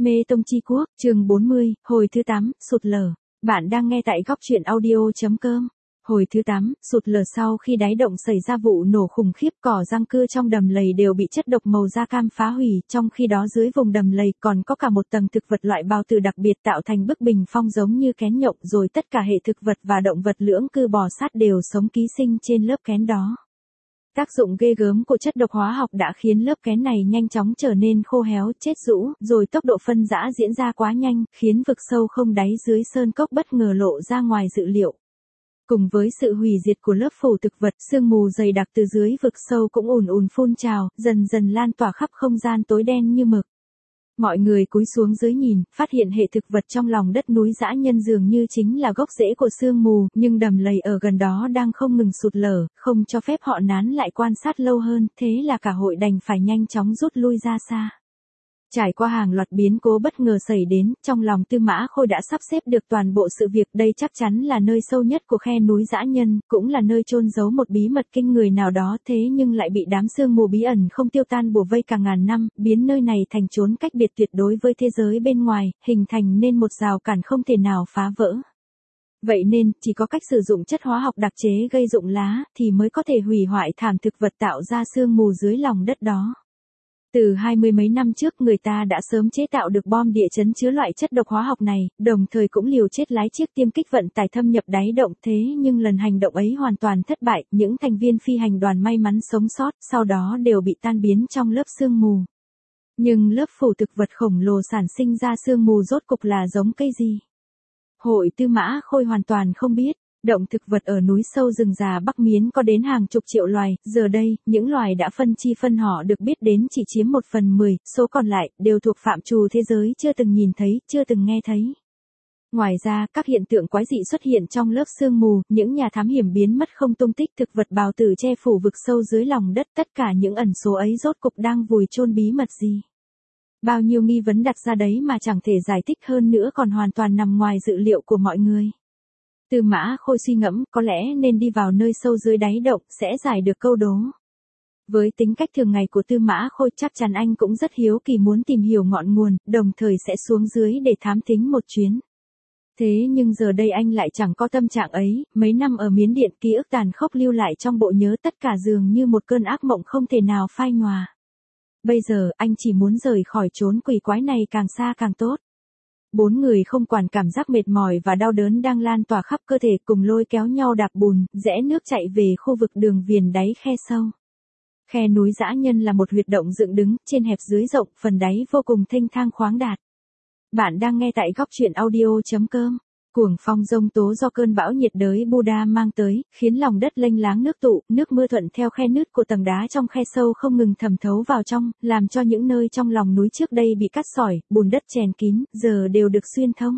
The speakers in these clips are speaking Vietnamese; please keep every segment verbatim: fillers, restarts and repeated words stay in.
Mê Tông Chi Quốc, chương bốn mươi, hồi thứ tám, sụt lở. Bạn đang nghe tại góc truyện audio.com. Hồi thứ tám, sụt lở. Sau khi đáy động xảy ra vụ nổ khủng khiếp, cỏ răng cưa trong đầm lầy đều bị chất độc màu da cam phá hủy, trong khi đó dưới vùng đầm lầy còn có cả một tầng thực vật loại bào tử đặc biệt tạo thành bức bình phong giống như kén nhộng, rồi tất cả hệ thực vật và động vật lưỡng cư bò sát đều sống ký sinh trên lớp kén đó. Tác dụng ghê gớm của chất độc hóa học đã khiến lớp kén này nhanh chóng trở nên khô héo, chết rũ, rồi tốc độ phân rã diễn ra quá nhanh, khiến vực sâu không đáy dưới sơn cốc bất ngờ lộ ra ngoài dự liệu. Cùng với sự hủy diệt của lớp phủ thực vật, sương mù dày đặc từ dưới vực sâu cũng ùn ùn phun trào, dần dần lan tỏa khắp không gian tối đen như mực. Mọi người cúi xuống dưới nhìn, phát hiện hệ thực vật trong lòng đất núi dã nhân dường như chính là gốc rễ của sương mù, nhưng đầm lầy ở gần đó đang không ngừng sụt lở, không cho phép họ nán lại quan sát lâu hơn, thế là cả hội đành phải nhanh chóng rút lui ra xa. Trải qua hàng loạt biến cố bất ngờ xảy đến, trong lòng Tư Mã Khôi đã sắp xếp được toàn bộ sự việc. Đây chắc chắn là nơi sâu nhất của khe núi dã nhân, cũng là nơi chôn giấu một bí mật kinh người nào đó, thế nhưng lại bị đám sương mù bí ẩn không tiêu tan bủa vây cả ngàn năm, biến nơi này thành chốn cách biệt tuyệt đối với thế giới bên ngoài, hình thành nên một rào cản không thể nào phá vỡ. Vậy nên, chỉ có cách sử dụng chất hóa học đặc chế gây rụng lá, thì mới có thể hủy hoại thảm thực vật tạo ra sương mù dưới lòng đất đó. Từ hai mươi mấy năm trước người ta đã sớm chế tạo được bom địa chấn chứa loại chất độc hóa học này, đồng thời cũng liều chết lái chiếc tiêm kích vận tải thâm nhập đáy động, thế nhưng lần hành động ấy hoàn toàn thất bại, những thành viên phi hành đoàn may mắn sống sót, sau đó đều bị tan biến trong lớp sương mù. Nhưng lớp phủ thực vật khổng lồ sản sinh ra sương mù rốt cục là giống cây gì? Hội Tư Mã Khôi hoàn toàn không biết. Động thực vật ở núi sâu rừng già Bắc Miến có đến hàng chục triệu loài, giờ đây, những loài đã phân chi phân họ được biết đến chỉ chiếm một phần mười, số còn lại đều thuộc phạm trù thế giới chưa từng nhìn thấy, chưa từng nghe thấy. Ngoài ra, các hiện tượng quái dị xuất hiện trong lớp sương mù, những nhà thám hiểm biến mất không tung tích, thực vật bào tử che phủ vực sâu dưới lòng đất, tất cả những ẩn số ấy rốt cục đang vùi chôn bí mật gì? Bao nhiêu nghi vấn đặt ra đấy mà chẳng thể giải thích, hơn nữa còn hoàn toàn nằm ngoài dự liệu của mọi người. Tư Mã Khôi suy ngẫm, có lẽ nên đi vào nơi sâu dưới đáy động, sẽ giải được câu đố. Với tính cách thường ngày của Tư Mã Khôi, chắc chắn anh cũng rất hiếu kỳ muốn tìm hiểu ngọn nguồn, đồng thời sẽ xuống dưới để thám thính một chuyến. Thế nhưng giờ đây anh lại chẳng có tâm trạng ấy, mấy năm ở Miến Điện, ký ức tàn khốc lưu lại trong bộ nhớ, tất cả dường như một cơn ác mộng không thể nào phai nhòa. Bây giờ, anh chỉ muốn rời khỏi chốn quỷ quái này càng xa càng tốt. Bốn người không quản cảm giác mệt mỏi và đau đớn đang lan tỏa khắp cơ thể, cùng lôi kéo nhau đạp bùn, rẽ nước chạy về khu vực đường viền đáy khe sâu. Khe núi dã nhân là một huyệt động dựng đứng, trên hẹp dưới rộng, phần đáy vô cùng thênh thang khoáng đạt. Bạn đang nghe tại góc truyện audio.com. Cuồng phong giông tố do cơn bão nhiệt đới Buddha mang tới, khiến lòng đất lênh láng nước tụ, nước mưa thuận theo khe nứt của tầng đá trong khe sâu không ngừng thẩm thấu vào trong, làm cho những nơi trong lòng núi trước đây bị cát sỏi, bùn đất chèn kín, giờ đều được xuyên thông.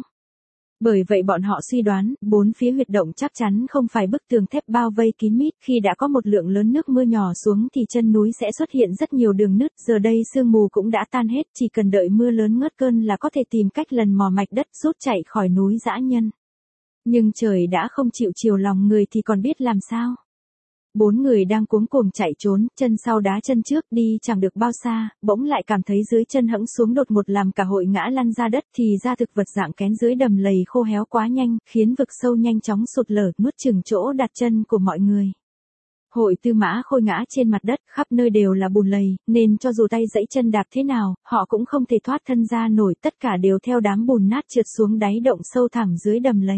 Bởi vậy bọn họ suy đoán, bốn phía huyệt động chắc chắn không phải bức tường thép bao vây kín mít, khi đã có một lượng lớn nước mưa nhỏ xuống thì chân núi sẽ xuất hiện rất nhiều đường nứt, giờ đây sương mù cũng đã tan hết, chỉ cần đợi mưa lớn ngớt cơn là có thể tìm cách lần mò mạch đất rút chạy khỏi núi dã nhân. Nhưng trời đã không chịu chiều lòng người thì còn biết làm sao? Bốn người đang cuống cuồng chạy trốn, chân sau đá chân trước, đi chẳng được bao xa, bỗng lại cảm thấy dưới chân hẫng xuống đột một, làm cả hội ngã lăn ra đất, thì ra thực vật dạng kén dưới đầm lầy khô héo quá nhanh, khiến vực sâu nhanh chóng sụt lở, nuốt chửng chỗ đặt chân của mọi người. Hội Tư Mã Khôi ngã trên mặt đất, khắp nơi đều là bùn lầy, nên cho dù tay giẫy chân đạp thế nào, họ cũng không thể thoát thân ra nổi, tất cả đều theo đám bùn nát trượt xuống đáy động sâu thẳm dưới đầm lầy.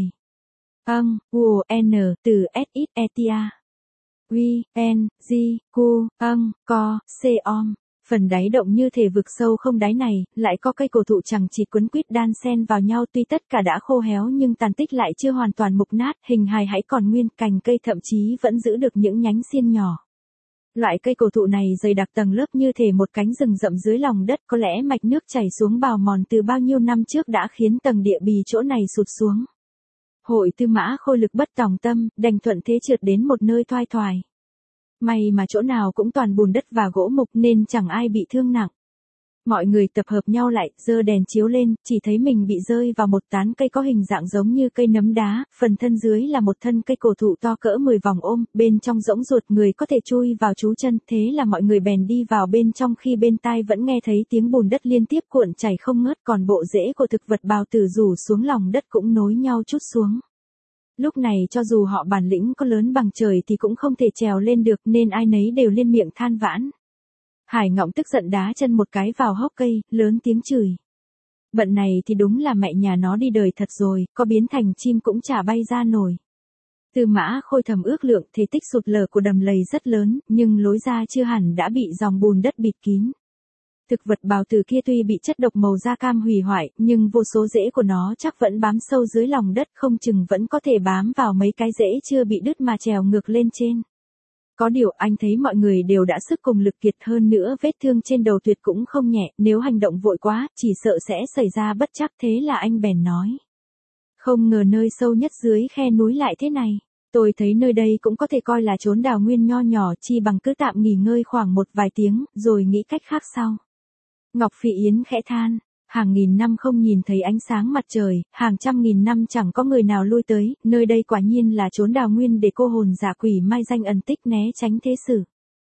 Âng, U, N, từ S, X, E, T, A. Quy, N, G, Q, âng, co, C, om. Phần đáy động như thể vực sâu không đáy này, lại có cây cổ thụ chẳng chịt quấn quýt đan xen vào nhau, tuy tất cả đã khô héo nhưng tàn tích lại chưa hoàn toàn mục nát, hình hài hãy còn nguyên, cành cây thậm chí vẫn giữ được những nhánh xiên nhỏ. Loại cây cổ thụ này dày đặc tầng lớp như thể một cánh rừng rậm dưới lòng đất, có lẽ mạch nước chảy xuống bào mòn từ bao nhiêu năm trước đã khiến tầng địa bì chỗ này sụt xuống. Hội Tư Mã Khôi lực bất tòng tâm, đành thuận thế trượt đến một nơi thoai thoải. May mà chỗ nào cũng toàn bùn đất và gỗ mục nên chẳng ai bị thương nặng. Mọi người tập hợp nhau lại, giơ đèn chiếu lên, chỉ thấy mình bị rơi vào một tán cây có hình dạng giống như cây nấm đá, phần thân dưới là một thân cây cổ thụ to cỡ mười vòng ôm, bên trong rỗng ruột người có thể chui vào trú chân, thế là mọi người bèn đi vào bên trong khi bên tai vẫn nghe thấy tiếng bùn đất liên tiếp cuộn chảy không ngớt, còn bộ rễ của thực vật bào tử rủ xuống lòng đất cũng nối nhau trút xuống. Lúc này cho dù họ bản lĩnh có lớn bằng trời thì cũng không thể trèo lên được nên ai nấy đều liên miệng than vãn. Hải Ngọng tức giận đá chân một cái vào hốc cây, lớn tiếng chửi. Bận này thì đúng là mẹ nhà nó đi đời thật rồi, có biến thành chim cũng chả bay ra nổi. Tư Mã Khôi thầm ước lượng thể tích sụt lở của đầm lầy rất lớn, nhưng lối ra chưa hẳn đã bị dòng bùn đất bịt kín. Thực vật bào tử kia tuy bị chất độc màu da cam hủy hoại, nhưng vô số rễ của nó chắc vẫn bám sâu dưới lòng đất, không chừng vẫn có thể bám vào mấy cái rễ chưa bị đứt mà trèo ngược lên trên. Có điều anh thấy mọi người đều đã sức cùng lực kiệt, hơn nữa vết thương trên đầu Tuyệt cũng không nhẹ, nếu hành động vội quá, chỉ sợ sẽ xảy ra bất trắc, thế là anh bèn nói. Không ngờ nơi sâu nhất dưới khe núi lại thế này. Tôi thấy nơi đây cũng có thể coi là chốn đào nguyên nho nhỏ, chi bằng cứ tạm nghỉ ngơi khoảng một vài tiếng, rồi nghĩ cách khác sau. Ngọc Phi Yến khẽ than, hàng nghìn năm không nhìn thấy ánh sáng mặt trời, hàng trăm nghìn năm chẳng có người nào lui tới, nơi đây quả nhiên là chốn đào nguyên để cô hồn giả quỷ mai danh ẩn tích né tránh thế sự.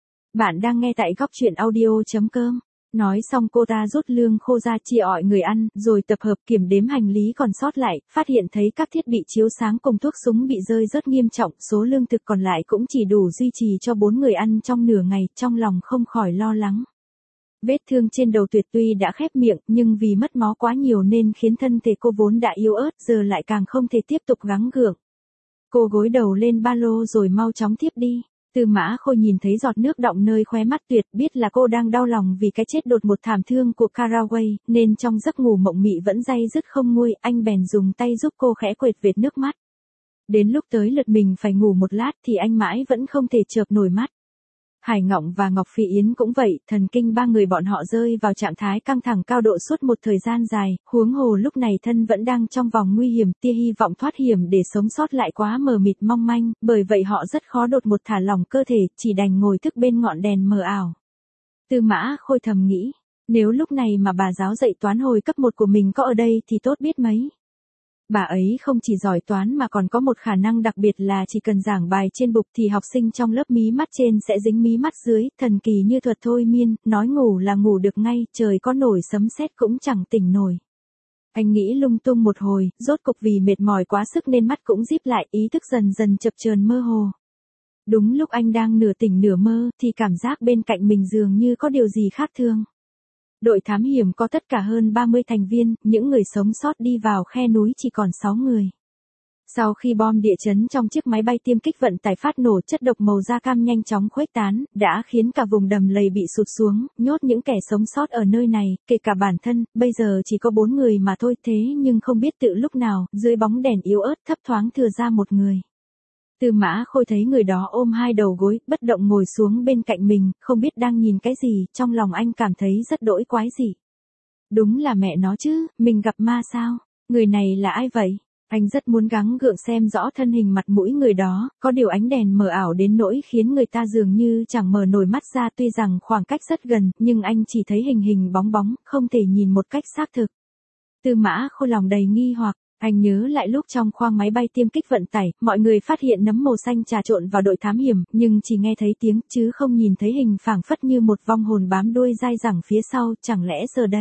Bạn đang nghe tại góc truyện audio.com. Nói xong cô ta rút lương khô ra chia ọi người ăn, rồi tập hợp kiểm đếm hành lý còn sót lại, phát hiện thấy các thiết bị chiếu sáng cùng thuốc súng bị rơi rất nghiêm trọng, số lương thực còn lại cũng chỉ đủ duy trì cho bốn người ăn trong nửa ngày, trong lòng không khỏi lo lắng. Vết thương trên đầu Tuyệt tuy đã khép miệng, nhưng vì mất máu quá nhiều nên khiến thân thể cô vốn đã yếu ớt giờ lại càng không thể tiếp tục gắng gượng. Cô gối đầu lên ba lô rồi mau chóng thiếp đi. Tư Mã Khôi nhìn thấy giọt nước đọng nơi khóe mắt Tuyệt, biết là cô đang đau lòng vì cái chết đột một thảm thương của Caraway, nên trong giấc ngủ mộng mị vẫn day dứt không nguôi, anh bèn dùng tay giúp cô khẽ quệt vệt nước mắt. Đến lúc tới lượt mình phải ngủ một lát thì anh mãi vẫn không thể chợp nổi mắt. Hải Ngọng và Ngọc Phi Yến cũng vậy, thần kinh ba người bọn họ rơi vào trạng thái căng thẳng cao độ suốt một thời gian dài, huống hồ lúc này thân vẫn đang trong vòng nguy hiểm, tia hy vọng thoát hiểm để sống sót lại quá mờ mịt mong manh, bởi vậy họ rất khó đột một thả lỏng cơ thể, chỉ đành ngồi thức bên ngọn đèn mờ ảo. Tư Mã Khôi thầm nghĩ, nếu lúc này mà bà giáo dạy toán hồi cấp một của mình có ở đây thì tốt biết mấy. Bà ấy không chỉ giỏi toán mà còn có một khả năng đặc biệt là chỉ cần giảng bài trên bục thì học sinh trong lớp mí mắt trên sẽ dính mí mắt dưới, thần kỳ như thuật thôi miên, nói ngủ là ngủ được ngay, trời có nổi sấm sét cũng chẳng tỉnh nổi. Anh nghĩ lung tung một hồi, rốt cục vì mệt mỏi quá sức nên mắt cũng díp lại, ý thức dần dần chập chờn mơ hồ. Đúng lúc anh đang nửa tỉnh nửa mơ thì cảm giác bên cạnh mình dường như có điều gì khác thường. Đội thám hiểm có tất cả hơn ba mươi thành viên, những người sống sót đi vào khe núi chỉ còn sáu người. Sau khi bom địa chấn trong chiếc máy bay tiêm kích vận tải phát nổ, chất độc màu da cam nhanh chóng khuếch tán, đã khiến cả vùng đầm lầy bị sụt xuống, nhốt những kẻ sống sót ở nơi này, kể cả bản thân, bây giờ chỉ có bốn người mà thôi, thế nhưng không biết tự lúc nào, dưới bóng đèn yếu ớt thấp thoáng thừa ra một người. Tư Mã Khôi thấy người đó ôm hai đầu gối, bất động ngồi xuống bên cạnh mình, không biết đang nhìn cái gì, trong lòng anh cảm thấy rất đỗi quái dị. Đúng là mẹ nó chứ, mình gặp ma sao? Người này là ai vậy? Anh rất muốn gắng gượng xem rõ thân hình mặt mũi người đó, có điều ánh đèn mờ ảo đến nỗi khiến người ta dường như chẳng mở nổi mắt ra, tuy rằng khoảng cách rất gần, nhưng anh chỉ thấy hình hình bóng bóng, không thể nhìn một cách xác thực. Tư Mã Khôi lòng đầy nghi hoặc. Anh nhớ lại lúc trong khoang máy bay tiêm kích vận tải, mọi người phát hiện nấm màu xanh trà trộn vào đội thám hiểm, nhưng chỉ nghe thấy tiếng, chứ không nhìn thấy hình, phảng phất như một vong hồn bám đuôi dai dẳng phía sau, chẳng lẽ giờ đây?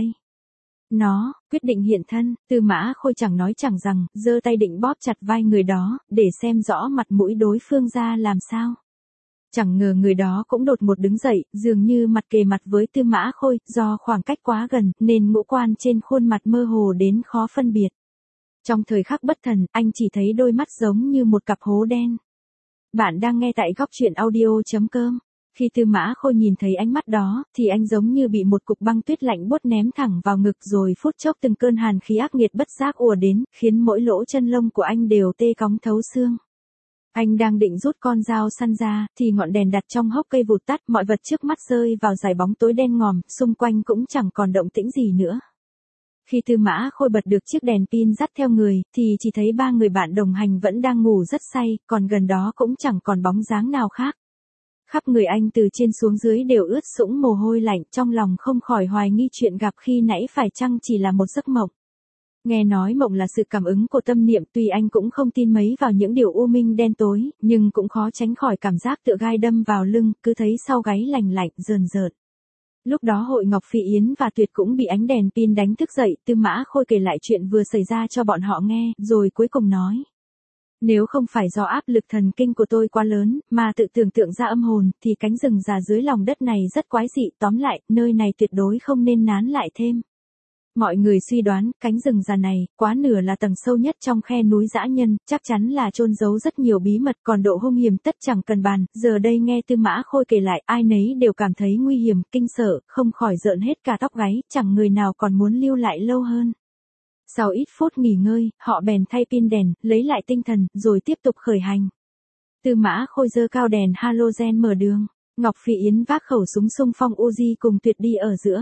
Nó, quyết định hiện thân, Tư Mã Khôi chẳng nói chẳng rằng, giơ tay định bóp chặt vai người đó, để xem rõ mặt mũi đối phương ra làm sao. Chẳng ngờ người đó cũng đột một đứng dậy, dường như mặt kề mặt với Tư Mã Khôi, do khoảng cách quá gần, nên ngũ quan trên khuôn mặt mơ hồ đến khó phân biệt. Trong thời khắc bất thần, anh chỉ thấy đôi mắt giống như một cặp hố đen. Bạn đang nghe tại góc truyện audio.com. Khi Tư Mã Khôi nhìn thấy ánh mắt đó, thì anh giống như bị một cục băng tuyết lạnh buốt ném thẳng vào ngực, rồi phút chốc từng cơn hàn khí ác nghiệt bất giác ùa đến, khiến mỗi lỗ chân lông của anh đều tê cóng thấu xương. Anh đang định rút con dao săn ra, thì ngọn đèn đặt trong hốc cây vụt tắt, mọi vật trước mắt rơi vào dải bóng tối đen ngòm, xung quanh cũng chẳng còn động tĩnh gì nữa. Khi Tư Mã Khôi bật được chiếc đèn pin dắt theo người, thì chỉ thấy ba người bạn đồng hành vẫn đang ngủ rất say, còn gần đó cũng chẳng còn bóng dáng nào khác. Khắp người anh từ trên xuống dưới đều ướt sũng mồ hôi lạnh, trong lòng không khỏi hoài nghi chuyện gặp khi nãy phải chăng chỉ là một giấc mộng. Nghe nói mộng là sự cảm ứng của tâm niệm, tuy anh cũng không tin mấy vào những điều u minh đen tối, nhưng cũng khó tránh khỏi cảm giác tựa gai đâm vào lưng, cứ thấy sau gáy lành lạnh, rờn rợn. Lúc đó Hội Ngọc Phi Yến và Tuyệt cũng bị ánh đèn pin đánh thức dậy, Tư Mã Khôi kể lại chuyện vừa xảy ra cho bọn họ nghe, rồi cuối cùng nói. Nếu không phải do áp lực thần kinh của tôi quá lớn, mà tự tưởng tượng ra âm hồn, thì cánh rừng già dưới lòng đất này rất quái dị, tóm lại, nơi này tuyệt đối không nên nán lại thêm. Mọi người suy đoán, cánh rừng già này, quá nửa là tầng sâu nhất trong khe núi dã nhân, chắc chắn là chôn giấu rất nhiều bí mật, còn độ hung hiểm tất chẳng cần bàn, giờ đây nghe Tư Mã Khôi kể lại, ai nấy đều cảm thấy nguy hiểm, kinh sợ, không khỏi rợn hết cả tóc gáy, chẳng người nào còn muốn lưu lại lâu hơn. Sau ít phút nghỉ ngơi, họ bèn thay pin đèn, lấy lại tinh thần, rồi tiếp tục khởi hành. Tư Mã Khôi giơ cao đèn halogen mở đường, Ngọc Phi Yến vác khẩu súng xung phong Uzi cùng Tuyệt đi ở giữa.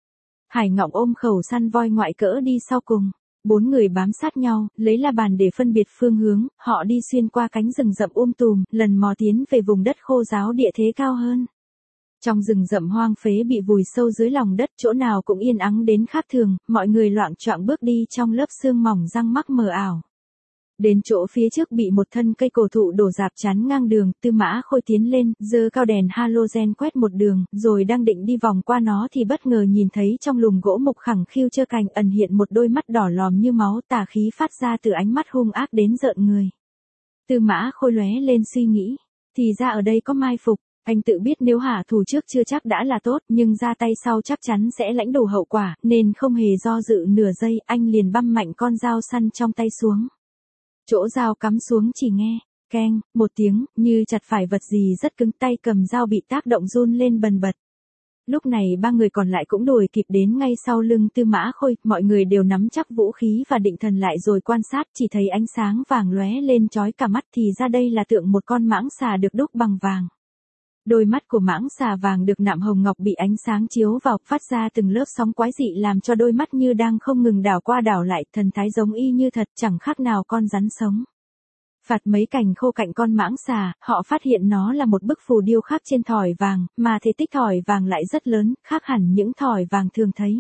Hải Ngọng ôm khẩu săn voi ngoại cỡ đi sau cùng. Bốn người bám sát nhau, lấy la bàn để phân biệt phương hướng, họ đi xuyên qua cánh rừng rậm um tùm, lần mò tiến về vùng đất khô ráo địa thế cao hơn. Trong rừng rậm hoang phế bị vùi sâu dưới lòng đất, chỗ nào cũng yên ắng đến khác thường, mọi người loạng choạng bước đi trong lớp sương mỏng răng mắc mờ ảo. Đến chỗ phía trước bị một thân cây cổ thụ đổ rạp chắn ngang đường, Tư Mã Khôi tiến lên, giơ cao đèn halogen quét một đường, rồi đang định đi vòng qua nó thì bất ngờ nhìn thấy trong lùm gỗ mục khẳng khiu trơ cành ẩn hiện một đôi mắt đỏ lòm như máu, tà khí phát ra từ ánh mắt hung ác đến rợn người. Tư Mã Khôi lóe lên suy nghĩ, thì ra ở đây có mai phục. Anh tự biết nếu hạ thủ trước chưa chắc đã là tốt, nhưng ra tay sau chắc chắn sẽ lãnh đủ hậu quả, nên không hề do dự nửa giây, anh liền băm mạnh con dao săn trong tay xuống. Chỗ dao cắm xuống chỉ nghe, keng, một tiếng, như chặt phải vật gì rất cứng, tay cầm dao bị tác động run lên bần bật. Lúc này ba người còn lại cũng đuổi kịp đến ngay sau lưng Tư Mã Khôi, mọi người đều nắm chắc vũ khí và định thần lại rồi quan sát, chỉ thấy ánh sáng vàng lóe lên chói cả mắt, thì ra đây là tượng một con mãng xà được đúc bằng vàng. Đôi mắt của mãng xà vàng được nạm hồng ngọc bị ánh sáng chiếu vào, phát ra từng lớp sóng quái dị làm cho đôi mắt như đang không ngừng đảo qua đảo lại, thần thái giống y như thật, chẳng khác nào con rắn sống. Phạt mấy cành khô cạnh con mãng xà, họ phát hiện nó là một bức phù điêu khắc trên thỏi vàng, mà thể tích thỏi vàng lại rất lớn, khác hẳn những thỏi vàng thường thấy.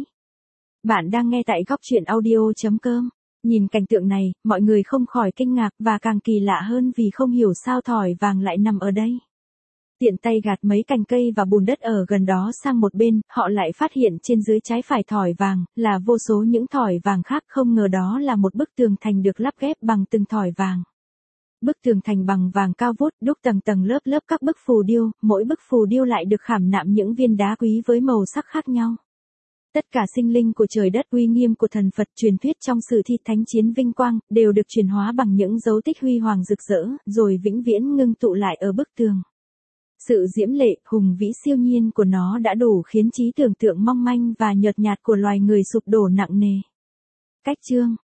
Bạn đang nghe tại góc truyện audio chấm com. Nhìn cảnh tượng này, mọi người không khỏi kinh ngạc và càng kỳ lạ hơn vì không hiểu sao thỏi vàng lại nằm ở đây. Tiện tay gạt mấy cành cây và bùn đất ở gần đó sang một bên, họ lại phát hiện trên dưới trái phải thỏi vàng, là vô số những thỏi vàng khác, không ngờ đó là một bức tường thành được lắp ghép bằng từng thỏi vàng. Bức tường thành bằng vàng cao vút, đúc tầng tầng lớp lớp các bức phù điêu, mỗi bức phù điêu lại được khảm nạm những viên đá quý với màu sắc khác nhau. Tất cả sinh linh của trời đất, uy nghiêm của thần Phật, truyền thuyết trong sử thi thánh chiến vinh quang, đều được truyền hóa bằng những dấu tích huy hoàng rực rỡ, rồi vĩnh viễn ngưng tụ lại ở bức tường. Sự diễm lệ, hùng vĩ siêu nhiên của nó đã đủ khiến trí tưởng tượng mong manh và nhợt nhạt của loài người sụp đổ nặng nề. Cách chương